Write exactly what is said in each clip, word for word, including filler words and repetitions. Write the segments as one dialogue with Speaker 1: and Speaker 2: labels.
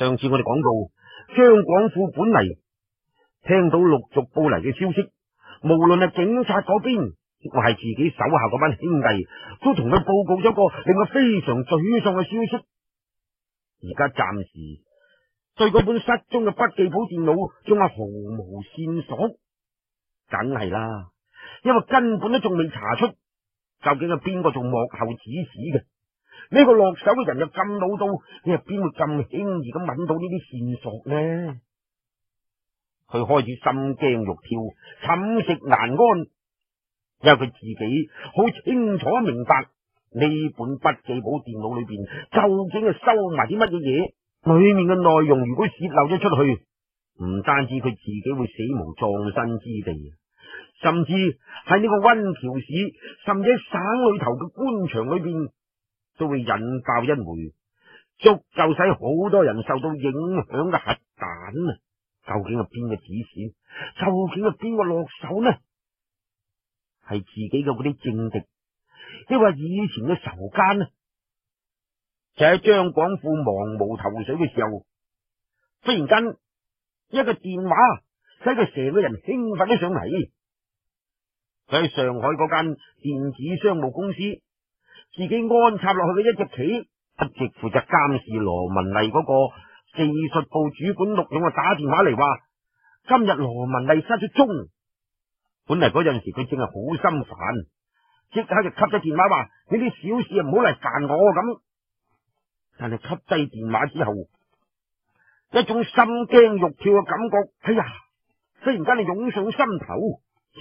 Speaker 1: 上次我哋講到，張廣富本嚟聽到陸續報嚟嘅消息，無論係警察嗰邊，亦或係自己手下嗰班兄弟，都同佢報告咗個令佢非常沮喪嘅消息。而家暫時對嗰本失蹤嘅筆記簿電腦仲係毫無線索，梗係啦，因為根本都仲未查出究竟係邊個做幕後指使嘅。呢個落手嘅人又咁老到，你又邊會咁輕易咁揾到呢啲線索呢？佢開始心驚肉跳，寢食難安，因為佢自己好清楚明白呢本筆記簿電腦裏邊究竟係收埋啲乜嘢嘢，裏面嘅內容如果洩漏咗出去，唔單止佢自己會死無葬身之地，甚至喺呢個溫橋市，甚至喺省裏頭嘅官場裏邊，都會引爆一枚足夠使好多人受到影響嘅核彈啊！究竟係邊個指使？究竟係邊個落手呢？係自己嘅嗰啲政敵，抑或以前嘅仇奸呢？就喺張廣富茫無頭緒嘅時候，忽然間一個電話使佢成個人興奮咗上嚟。佢喺上海嗰間電子商務公司，自己安插落去嘅一隻棋，一直負責監視羅文麗嗰個技術部主管陸勇啊，打電話嚟話今日羅文麗失咗蹤。本嚟嗰陣時佢正係好心煩，即刻就吸咗電話話：呢啲小事唔好嚟煩我咁。但係吸低電話之後，一種心驚肉跳嘅感覺，哎呀，忽然間就湧上心頭。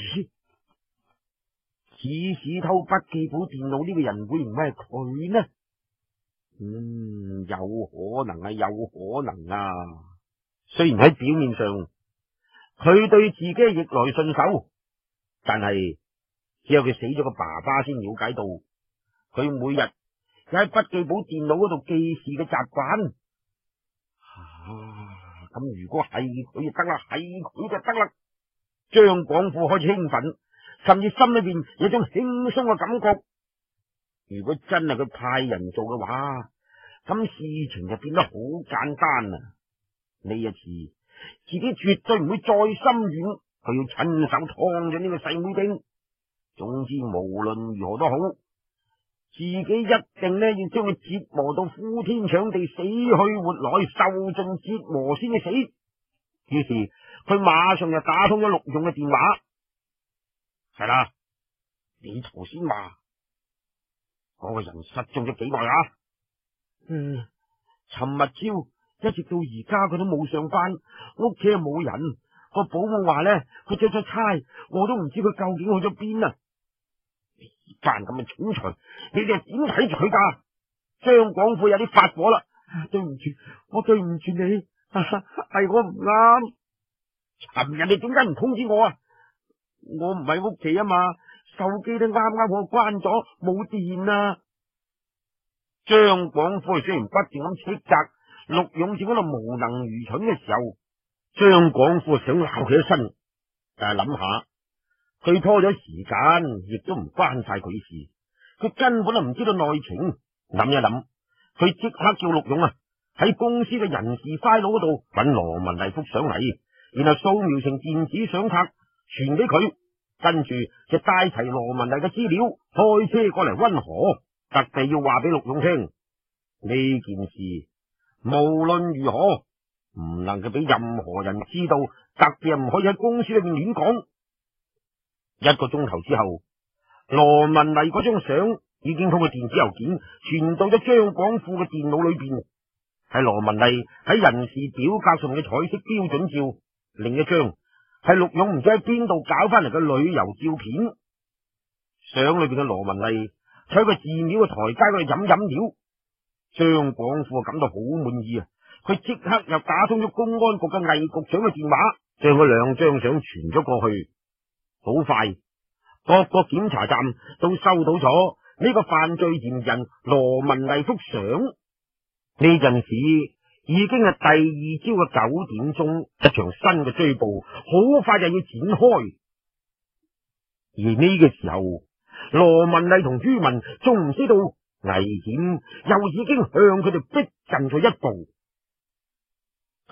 Speaker 1: 指使偷筆記簿電腦呢個人會唔會係佢呢？嗯，有可能啊，有可能啊。雖然喺表面上佢對自己逆來順受，但係只有佢死咗個爸爸先了解到佢每日喺筆記簿電腦嗰度記事嘅習慣。啊，咁如果係佢就得啦，係佢就得啦。張廣富開始興奮，甚至心裏邊有種輕鬆嘅感覺。如果真係佢派人做嘅話，咁事情就變得好簡單啦。呢一次自己絕對唔會再心軟，佢要親手劏咗呢個細妹丁。總之無論如何都好，自己一定呢要將佢折磨到呼天搶地，死去活來，受盡折磨先至死。於是佢馬上就打通咗陸勇嘅電話。係啦，你頭先話嗰個人失蹤咗幾耐啊？嗯，尋日朝一直到而家佢都冇上班，屋企又冇人。個保姆話咧，佢出咗差，我都唔知佢究竟去咗邊啊！呢班咁嘅蠢材，你哋係點睇住佢噶？張廣富有啲發火啦，對唔住，我對唔住你，係我唔啱。尋日你點解唔通知我啊？我唔喺屋企啊嘛，手機都啱啱我關咗，冇電啊！張廣富雖然不斷咁斥責陸勇正喺度無能愚蠢嘅時候，張廣富想鬧佢一身，但係諗下佢拖咗時間，亦都唔關晒佢事，佢根本就唔知道內情。諗一諗，佢即刻叫陸勇啊喺公司嘅人事 file 嗰度搵羅文麗幅相嚟，然後掃描成電子相冊傳俾佢，跟住就帶齊羅文麗嘅資料，開車過嚟溫河，特地要話俾陸勇聽呢件事，無論如何唔能夠俾任何人知道，特別唔可以喺公司裏面亂講。一個鐘頭之後，羅文麗嗰張相已經通過電子郵件傳到咗張廣富嘅電腦裏邊，係羅文麗喺人事表格上嘅彩色標準照，另一張係陸勇唔知喺邊度搞翻嚟嘅旅遊照片。相裏邊嘅羅文麗喺個寺廟嘅台階嗰度飲飲料，張廣富感到好滿意啊！佢即刻又打通咗公安局嘅魏局長嘅電話，將嗰兩張相傳咗過去。好快，各個檢查站都收到咗呢個犯罪嫌疑人羅文麗幅相。呢陣時已經係第二朝嘅九點鐘，一場新嘅追捕好快就要展開。而呢個時候，羅文麗同于文仲唔知道危險又已經向佢哋逼近咗一步。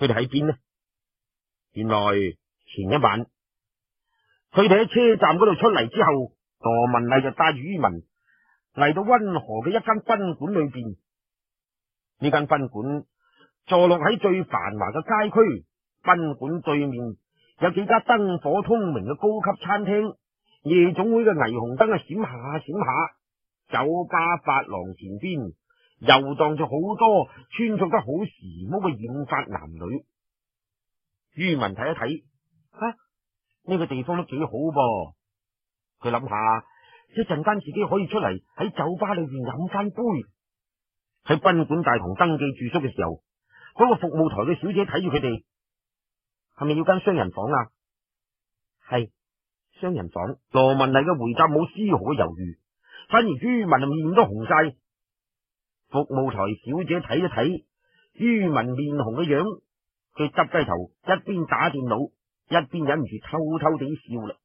Speaker 1: 佢哋喺邊呢？原來前一晚佢哋喺車站嗰度出嚟之後，羅文麗就帶住于文嚟到溫河嘅一間賓館裏邊。呢間賓館坐落喺最繁華嘅街區，賓館對面有幾家燈火通明嘅高級餐廳，夜總會嘅霓虹燈啊閃下閃下，酒吧髮廊前邊遊蕩咗好多穿着得好時髦嘅染髮男女。于文睇一睇，啊，呢個地方都幾好噃。佢諗下，一陣間自己可以出嚟喺酒吧裏邊飲翻杯。喺賓館大堂登記住宿嘅時候，嗰個服務台嘅小姐睇住佢哋，係咪要間雙人房啊？係雙人房。羅文麗嘅回答冇絲毫嘅猶豫，反而于文面都紅晒。服務台小姐睇一睇于文面紅嘅樣，佢耷低頭，一邊打電腦，一邊忍唔住偷偷地笑啦。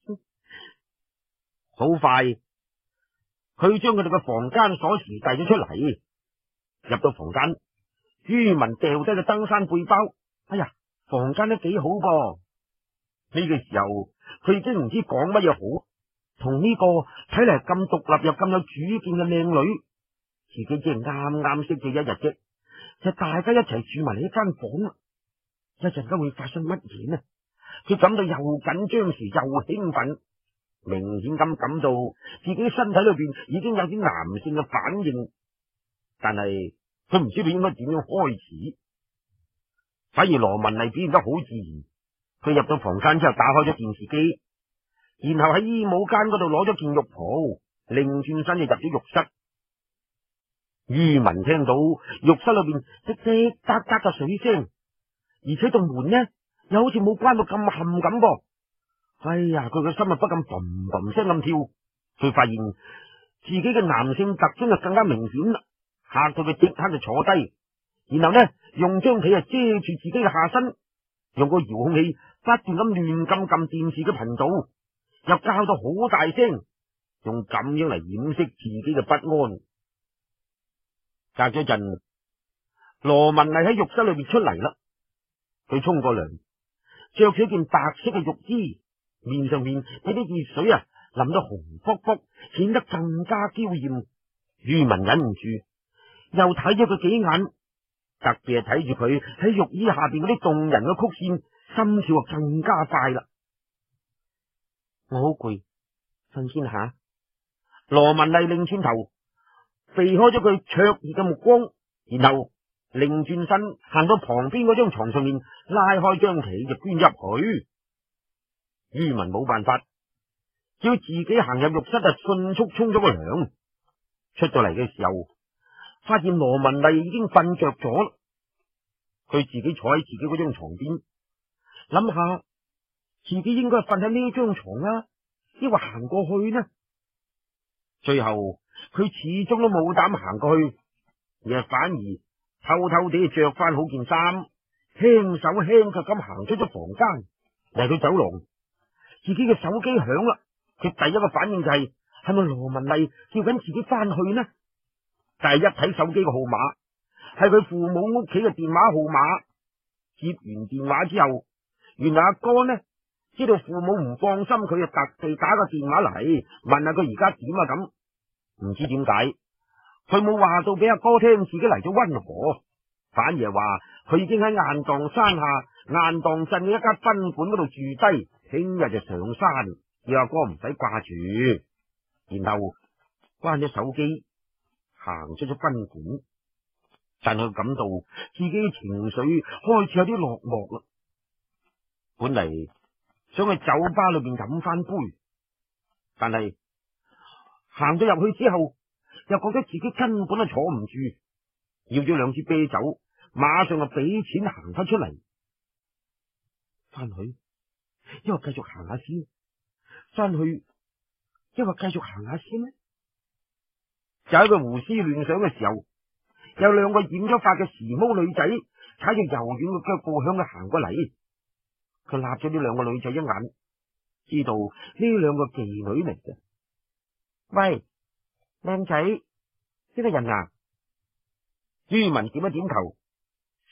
Speaker 1: 好快，佢將佢哋嘅房間鎖匙遞咗出嚟。入到房間，于文掉低個登山背包。哎呀，房間都幾好噃。呢個時候，佢已經唔知講乜嘢好。同呢個睇嚟咁獨立又咁有主見嘅靚女，自己只係啱啱識咗一日啫，就大家一齊住埋嚟一間房，一陣間會發生乜嘢呢？佢感到又緊張時又興奮，明顯咁感到自己身體裏邊已經有啲男性嘅反應，但係佢唔知道應該點樣開始。反而羅文麗表現得好自然，佢入到房間之後打開咗電視機，然後喺衣帽間嗰度攞咗件浴袍，擰轉身就入咗浴室。于文聽到浴室裏邊滴滴答答嘅水聲，而且道門呢又好似冇關到咁冚咁噃。哎呀，佢個心啊不禁嘭嘭聲咁跳。佢發現自己嘅男性特徵就更加明顯啦，嚇到佢即刻就坐低，然後呢用張被啊遮住自己嘅下身，用個遙控器不斷咁亂撳撳電視嘅頻道，又叫到好大聲，用咁樣嚟掩飾自己嘅不安。隔咗陣，羅文麗喺浴室裏邊出嚟啦。佢沖過涼，着住一件白色嘅浴衣，面上面俾啲熱水啊淋到紅卜卜，顯得更加嬌艷。于文忍唔住又睇咗佢幾眼，特別係睇住佢喺浴衣下邊嗰啲動人嘅曲線，心跳啊更加快啦。我好攰，瞓先下。羅文麗擰轉頭，避開咗佢灼熱嘅目光，然後擰轉身行到旁邊嗰張床上面，拉開張被就鑽入去。于文冇辦法，只要自己行入浴室就迅速沖咗個涼。出到嚟嘅時候，發現羅文麗已經瞓着咗啦。佢自己坐喺自己嗰張床邊，諗下自己應該瞓喺呢張床啦，抑或行過去呢？最後佢始終都冇膽行過去，而係反而偷偷地着翻好件衫，輕手輕腳咁行出咗房間，嚟到走廊。自己嘅手機響啦，佢第一個反應就係係咪羅文麗叫緊自己翻去呢？但係一睇手機嘅號碼，係佢父母屋企嘅電話號碼。接完電話之後，原來阿哥呢知道父母唔放心，佢就特地打個電話嚟問下佢而家點啊咁。唔知點解佢冇話到俾阿哥聽自己嚟咗溫河，反而係話佢已經喺雁蕩山下雁蕩鎮嘅一間賓館嗰度住低，聽日就上山，叫阿哥唔使掛住。然後關咗手機，行出咗賓館，但佢感到自己情緒開始有啲落寞啦。本嚟想去酒吧裏邊飲翻杯，但係行咗入去之後，又覺得自己根本都坐唔住，要咗兩支啤酒，馬上就俾錢行翻出嚟。翻去，因為繼續行下先；翻去，因為繼續行下先呢。就喺佢胡思亂想嘅時候，有兩個染咗髮嘅時髦女仔踩住柔軟嘅腳步向佢行過嚟。佢立咗呢兩個女仔一眼，知道呢兩個妓女嚟嘅。喂，靚仔，呢個人啊？于文點一點頭，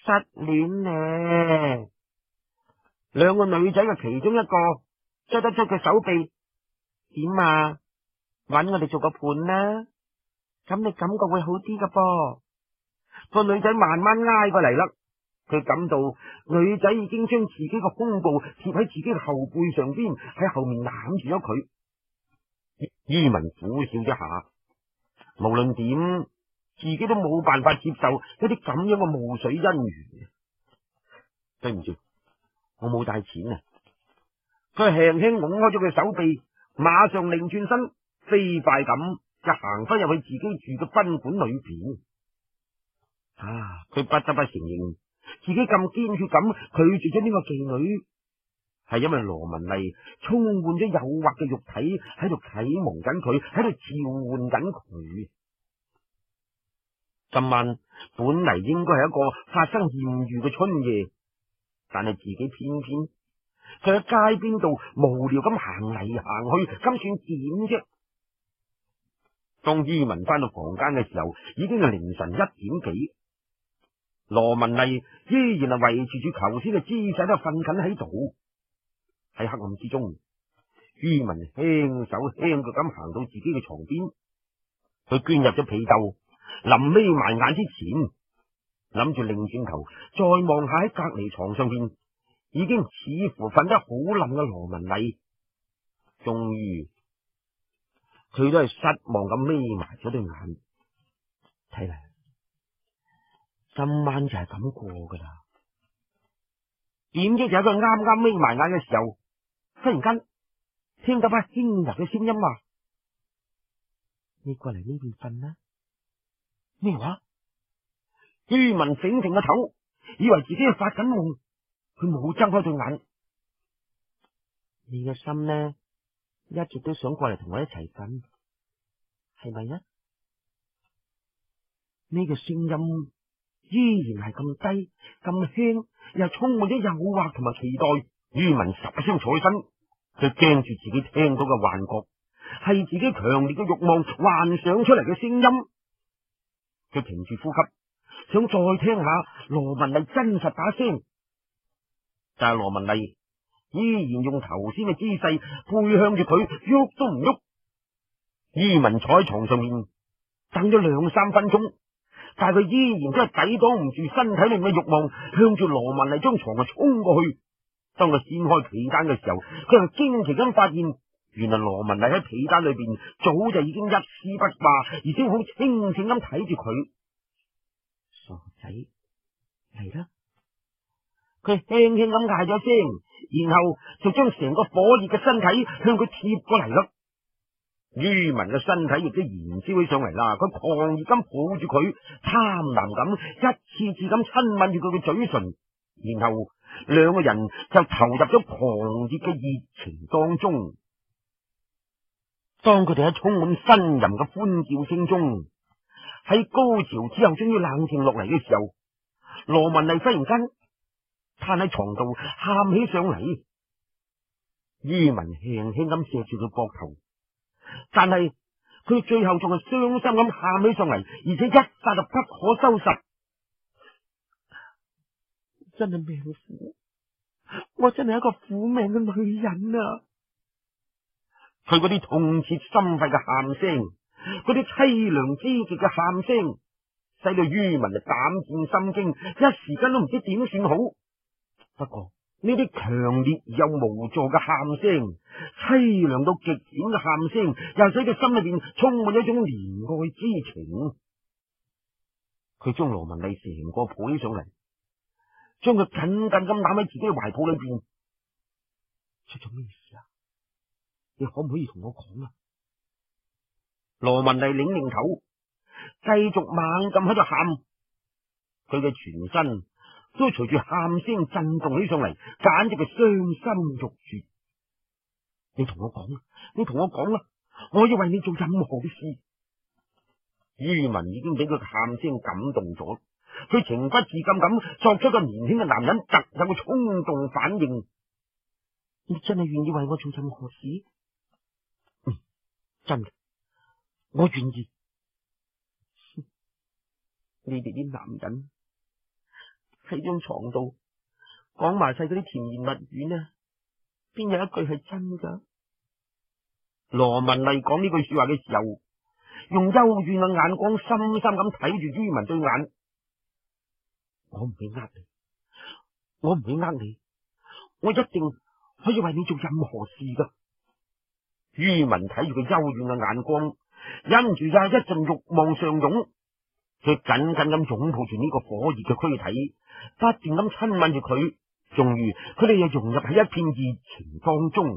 Speaker 1: 失戀呢？兩個女仔嘅其中一個捉得出佢手臂，點啊？搵我哋做個伴啦，咁你感覺會好啲噶噃。個女仔慢慢挨過嚟啦，佢感到女仔已經將自己個胸部貼喺自己嘅後背上邊，喺後面攬住咗佢。于文苦笑一下，無論點，自己都冇辦法接受一啲咁樣嘅霧水姻緣。對唔住，我冇帶錢啊！佢輕輕拱開咗佢手臂，馬上擰轉身，飛快咁就行翻入去自己住嘅賓館裏邊。啊！佢不得不承認，自己咁堅決咁拒絕咗呢個妓女，係因為羅文麗充滿咗誘惑嘅肉體喺度啟蒙緊佢，喺度召喚緊佢。今晚本嚟應該係一個發生艷遇嘅春夜，但係自己偏偏佢喺街邊度無聊咁行嚟行去，咁算點啫？當于文翻到房間嘅時候，已經係凌晨一點幾。羅文麗依然係維持住頭先嘅姿勢，都瞓緊喺度。喺黑暗之中，于文輕手輕腳咁行到自己嘅床邊，佢鑽入咗被竇，臨眯埋眼之前，諗住擰轉頭再望下喺隔籬床上邊已經似乎瞓得好冧嘅羅文麗，終於佢都係失望咁眯埋咗對眼。睇嚟今晚就係咁過噶啦。點知就喺佢啱啱眯埋眼嘅時候，忽然間聽到把輕柔嘅聲音話：你過嚟呢邊瞓啦。咩話？于文醒醒個頭，以為自己係發緊夢，佢冇睜開對眼。你嘅心呢，一直都想過嚟同我一齊瞓，係咪啊？呢個聲音依然係咁低咁輕，又充滿咗誘惑同埋期待。于文十聲坐起身，佢驚住自己聽到嘅幻覺係自己強烈嘅慾望幻想出嚟嘅聲音。佢停住呼吸，想再聽下羅文麗真實把聲，但係羅文麗依然用頭先嘅姿勢背向住佢，喐都唔喐。于文坐喺床上面等咗兩三分鐘，但係佢依然都係抵擋唔住身體裏面嘅慾望，向住羅文麗張床就衝過去。當佢掀開被單嘅時候，佢又驚奇咁發現，原來羅文麗喺被單裏邊早就已經一絲不掛，而且好清醒咁睇住佢。傻仔，嚟啦！佢輕輕咁嗌咗聲，然後就將成個火熱嘅身體向佢貼過嚟啦。于文嘅身體亦都燃燒起上嚟啦，佢狂熱咁抱住佢，貪婪咁一次次咁親吻住佢嘅嘴唇，然後兩個人就投入咗狂熱嘅熱情當中。當佢哋喺充滿呻吟嘅歡叫聲中，喺高潮之後終於冷靜落嚟嘅時候，羅文麗忽然間攤喺床度喊起上嚟。于文輕輕咁錫住佢膊頭，但係佢最後仲係傷心咁喊起上嚟，而且一剎就不可收拾。真係命苦，我真係一個苦命嘅女人啊！佢嗰啲痛徹心肺嘅喊聲，嗰啲淒涼之極嘅喊聲，使到于文就膽戰心驚，一時間都唔知點算好。不過呢啲強烈而又無助嘅喊聲，淒涼到極點嘅喊聲，又使佢心裏邊充滿一種憐愛之情。佢將羅文麗成個抱起上嚟，將佢緊緊咁攬喺自己嘅懷抱裏邊。出咗咩事啊？你可唔可以同我講啊？羅文麗擰擰頭，繼續猛咁喺度喊，佢嘅全身都隨住喊聲震動起上嚟，簡直係傷心欲絕。你同我講，你同我講啦，我要為你做任何嘅事。于文已經俾佢嘅喊聲感動咗，佢情不自禁咁作出個年輕嘅男人特有嘅衝動反應。你真係願意為我做任何事？嗯，真嘅，我願意。你哋啲男人喺張床度講埋晒嗰啲甜言蜜語呢，邊有一句係真噶？羅文麗講呢句說話嘅時候，用幽怨嘅眼光深深咁睇住于文對眼。我唔會呃你，我唔會呃你，我一定可以為你做任何事噶。于文睇住佢幽怨嘅眼光，忍唔住呀一陣慾望上湧，佢緊緊咁擁抱住呢個火熱嘅軀體，不斷咁親吻住佢。終於，佢哋又融入喺一片熱情當中。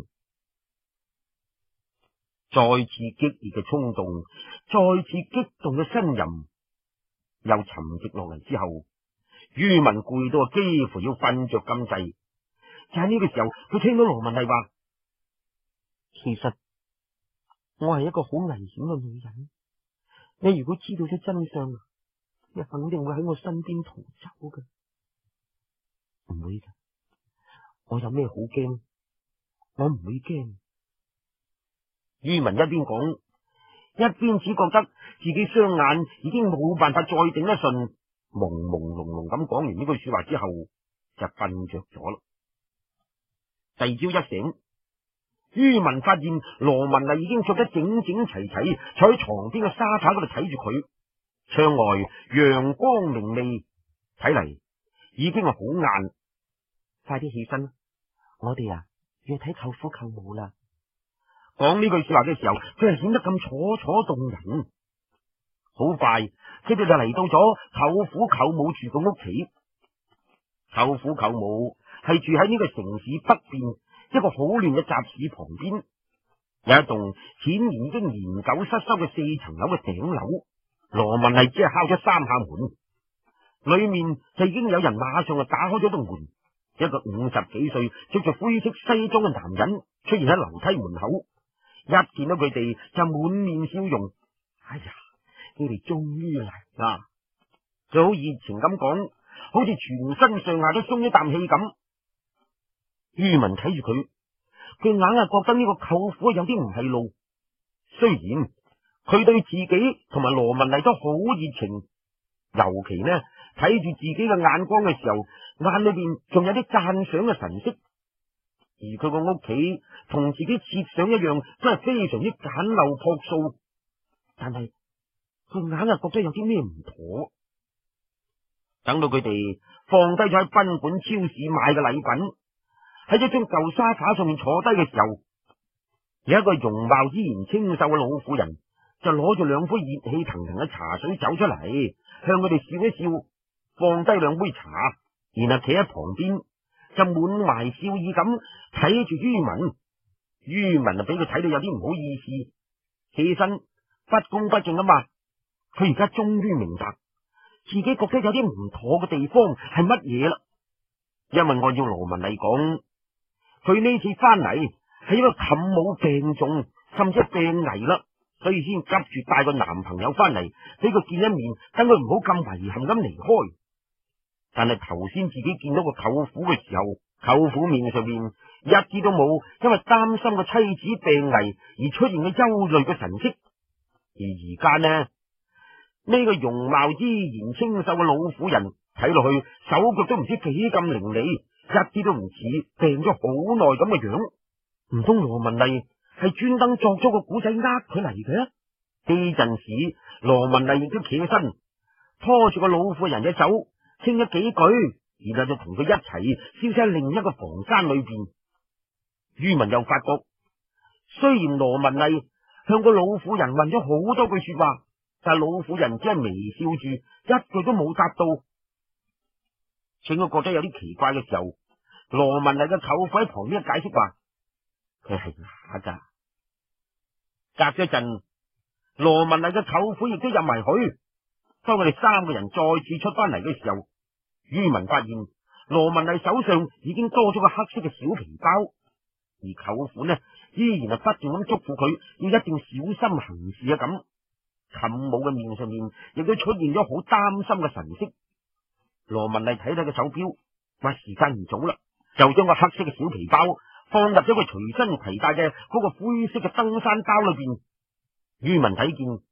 Speaker 1: 再次激烈嘅衝動，再次激動嘅呻吟，又沉寂落嚟之後，于文攰到幾乎要瞓着咁滯。就喺呢個時候，佢聽到羅文麗話：其實我係一個好危險嘅女人，你如果知道咗真相，你肯定會喺我身邊逃走嘅。唔會嘅，我有咩好驚？我唔會驚。于文一邊講，一邊只覺得自己雙眼已經冇辦法再頂得順，朦朦朧朧咁講完呢句說話之後，就瞓着咗啦。第二朝一醒，于文發現羅文麗已經着得整整齊齊，坐喺床邊嘅沙發嗰度睇住佢。窗外陽光明媚，睇嚟已經係好晏。快啲起身，我哋啊要睇舅父舅母啦。講呢句說話嘅時候，佢係顯得咁楚楚動人。好快，佢哋就嚟到咗舅父舅母住嘅屋企。舅父舅母係住喺呢個城市北邊一個好亂嘅集市旁邊，有一棟顯然已經年久失修嘅四層樓嘅頂樓。羅文麗只係敲咗三下門，裏面就已經有人馬上就打開咗棟門。一個五十幾歲着住灰色西裝嘅男人出現喺樓梯門口，一見到佢哋就滿面笑容。哎呀，你哋終於嚟啦！佢好熱情咁講，好似全身上下都鬆一啖氣咁。于文睇住佢，佢硬係覺得呢個舅父有啲唔係路。雖然佢對自己同埋羅文麗都好熱情，尤其呢睇住自己嘅眼光嘅時候，眼裏邊仲有啲讚賞嘅神色。而佢個屋企同自己設想一樣，都係非常之簡陋樸素。但係佢硬係覺得有啲咩唔妥。等到佢哋放低咗喺賓館超市買嘅禮品，喺一張舊沙發上面坐低嘅時候，有一個容貌依然清秀嘅老婦人就攞住兩杯熱氣騰騰嘅茶水走出嚟，向佢哋笑一笑，放低兩杯茶，然後企喺旁邊就滿懷笑意咁睇住于文。于文就俾佢睇到有啲唔好意思，起身不恭不敬咁話：佢而家終於明白自己覺得有啲唔妥嘅地方係乜嘢啦。因為按照羅文麗講，佢呢次翻嚟係因為舅母病重，甚至係病危啦，所以先急住帶個男朋友翻嚟俾佢見一面，等佢唔好咁遺憾咁離開。但係頭先自己見到個舅父嘅時候，舅父面上面一啲都冇因為擔心個妻子病危而出現嘅憂慮嘅神色。而而家呢，呢個容貌依然清秀嘅老婦人睇落去手腳都唔知幾咁伶俐，一啲都唔似病咗好耐咁嘅樣。唔通羅文麗係專登作咗個古仔呃佢嚟嘅？呢陣時羅文麗亦都企起身，拖住個老婦人嘅手，傾咗幾句，然後就同佢一齊消失喺另一個房間裏邊。于文又發覺，雖然羅文麗向個老婦人問咗好多句說話，但係老婦人只係微笑住，一句都冇答到。正我覺得有啲奇怪嘅時候，羅文麗嘅舅父喺旁邊解釋話：佢係假噶。隔咗一陣，羅文麗嘅舅父亦都入埋去。當佢哋三個人再次出翻嚟嘅時候，于文發現羅文麗手上已經多咗個黑色嘅小皮包，而舅父呢依然係不斷咁囑咐佢要一定小心行事啊咁。舅母嘅面上面亦都出現咗好擔心嘅神色。羅文麗睇睇個手錶，話時間唔早啦，就將個黑色嘅小皮包放入咗佢隨身攜帶嘅嗰個灰色嘅登山包裏邊。于文睇見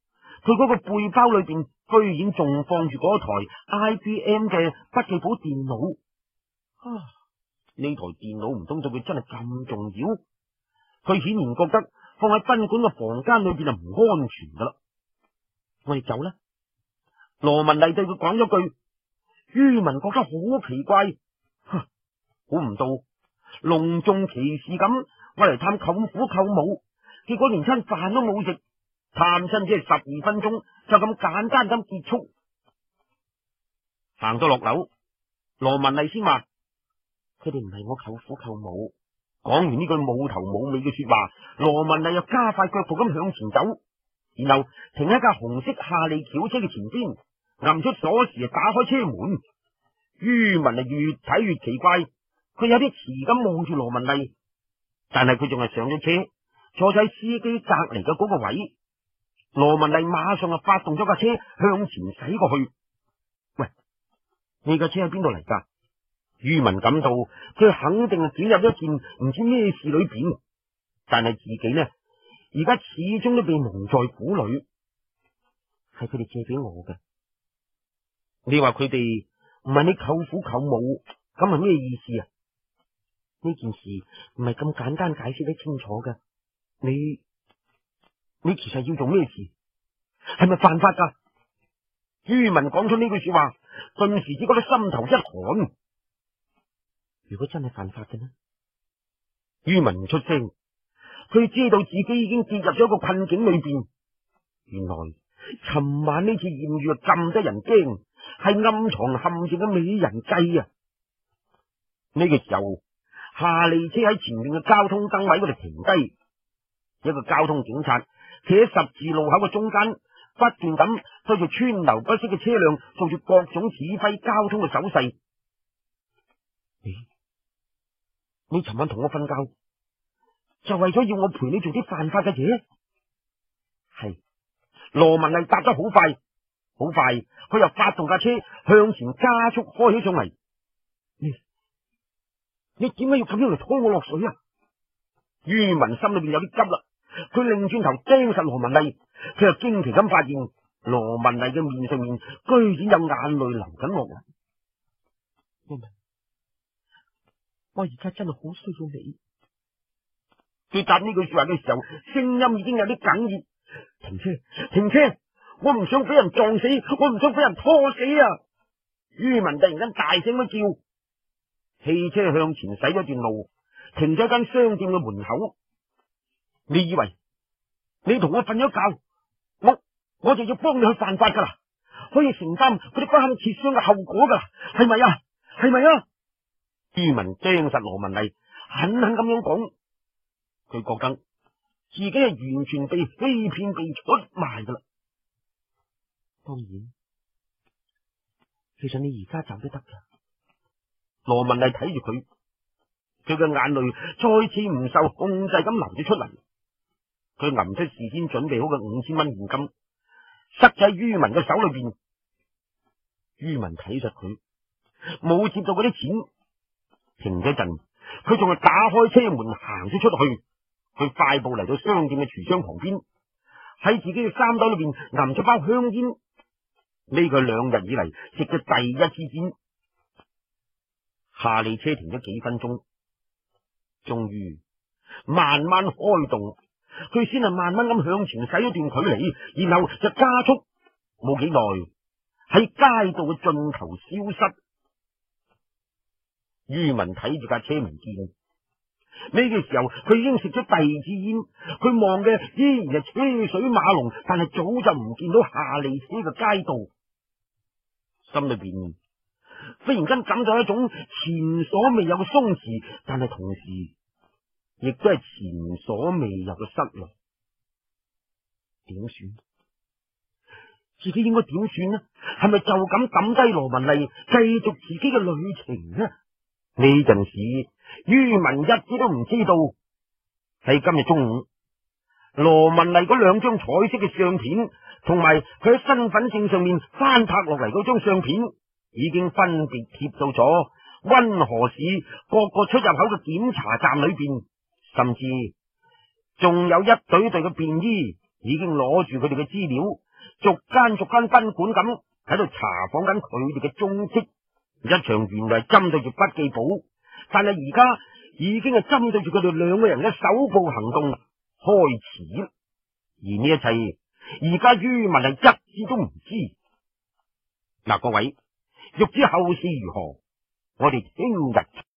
Speaker 1: 佢嗰個背包裏邊居然仲放住嗰台 I B M 嘅筆記簿電腦。啊，呢台電腦唔通對佢真係咁重要？佢顯然覺得放喺賓館嘅房間裏邊就唔安全噶啦。我哋走啦。羅文麗對佢講咗句，于文覺得好奇怪，哼，估唔到隆重其事咁我嚟探舅父舅母，結果連餐飯都冇食，探親只係十二分鐘就咁簡單咁結束。行到落樓，羅文麗先話：佢哋唔係我舅父舅母。講完呢句冇頭冇尾嘅說話，羅文麗又加快腳步咁向前走，然後停喺架紅色夏利轎車嘅前邊，揞出鎖匙打開車門。于文啊越睇越奇怪，佢有啲遲咁望住羅文麗，但係佢仲係上咗車，坐喺司機隔籬嘅嗰個位。羅文麗馬上就發動咗架車向前駛過去。喂，呢架車喺邊度嚟噶？于文感到佢肯定係捲入一件唔知咩事裏邊，但係自己呢，而家始終都被蒙在鼓裏。係佢哋借俾我嘅。你話佢哋唔係你舅父舅母，咁係咩意思啊？呢件事唔係咁簡單解釋得清楚嘅。你你其實要做咩事？係咪犯法噶？于文講出呢句說話，頓時只覺得心頭一寒。如果真係犯法嘅呢？于文唔出聲，佢知道自己已經跌入咗一個困境裏邊。原來尋晚呢次艷遇咁得人驚，係暗藏陷阱嘅美人計啊！呢個時候，夏利車喺前面嘅交通燈位嗰度停低，一個交通警察企喺十字路口嘅中間，不斷咁對住川流不息嘅車輛做住各種指揮交通嘅手勢。你你尋晚同我瞓覺，就為咗要我陪你做啲犯法嘅嘢？係。羅文麗答得好快，好快，佢又發動架車向前加速開起上嚟。你你點解要咁樣嚟拖我落水啊？于文心裏邊有啲急啦，佢擰轉頭盯實羅文麗，佢又驚奇咁發現羅文麗嘅面上面居然有眼淚流緊落嚟。羅文，我而家真係好需要你。佢答呢句說話嘅時候，聲音已經有啲哽咽。停車！停車！我唔想俾人撞死，我唔想俾人拖死啊！于文突然間大聲咁叫，汽車向前駛咗段路，停咗間商店嘅門口。你以為你同我瞓咗覺，我我就要幫你去犯法噶啦，可以承擔嗰啲不堪設想嘅後果噶啦，係咪啊？係咪啊？于文盯實羅文麗，狠狠咁樣講，佢覺得自己係完全被欺騙、被出賣噶啦。當然，其實你而家走都得噶。羅文麗睇住佢，佢嘅眼淚再次唔受控制咁流咗出嚟。佢揞出事先準備好嘅五千蚊現金，塞喺于文嘅手裏邊。于文睇實佢，冇接到嗰啲錢，停咗陣，佢仲係打開車門行咗出去。佢快步嚟到商店嘅櫥窗旁邊，喺自己嘅衫袋裏邊揞咗包香煙，呢個兩日以嚟食嘅第一支煙。夏利車停咗幾分鐘，終於慢慢開動，佢先係慢慢咁向前駛咗段距離，然後就加速，冇幾耐喺街道嘅盡頭消失。于文睇住架車唔見。呢個時候佢已經食咗第二支煙，佢望嘅依然係車水馬龍，但係早就唔見到夏利車嘅街道。心裏邊忽然間感到一種前所未有嘅鬆弛，但係同時亦都係前所未有嘅失落。點算？自己應該點算呢？係咪就咁抌低羅文麗，繼續自己嘅旅程呢？呢陣時，于文一啲都唔知道，喺今日中午，羅文麗嗰兩張彩色嘅相片，同埋佢喺身份證上面翻拍落嚟嗰張相片，已經分別貼到咗溫河市各個出入口嘅檢查站裏邊，甚至仲有一隊隊嘅便衣已經攞住佢哋嘅資料， 逐間逐間賓館咁喺度查訪緊佢哋嘅蹤跡。一場原來係針對住筆記簿，但係而家已經係針對住佢哋兩個人嘅首部行動開始。而呢一切，而家于文係一啲都唔知。嗱，各位，欲知後事如何，我哋聽日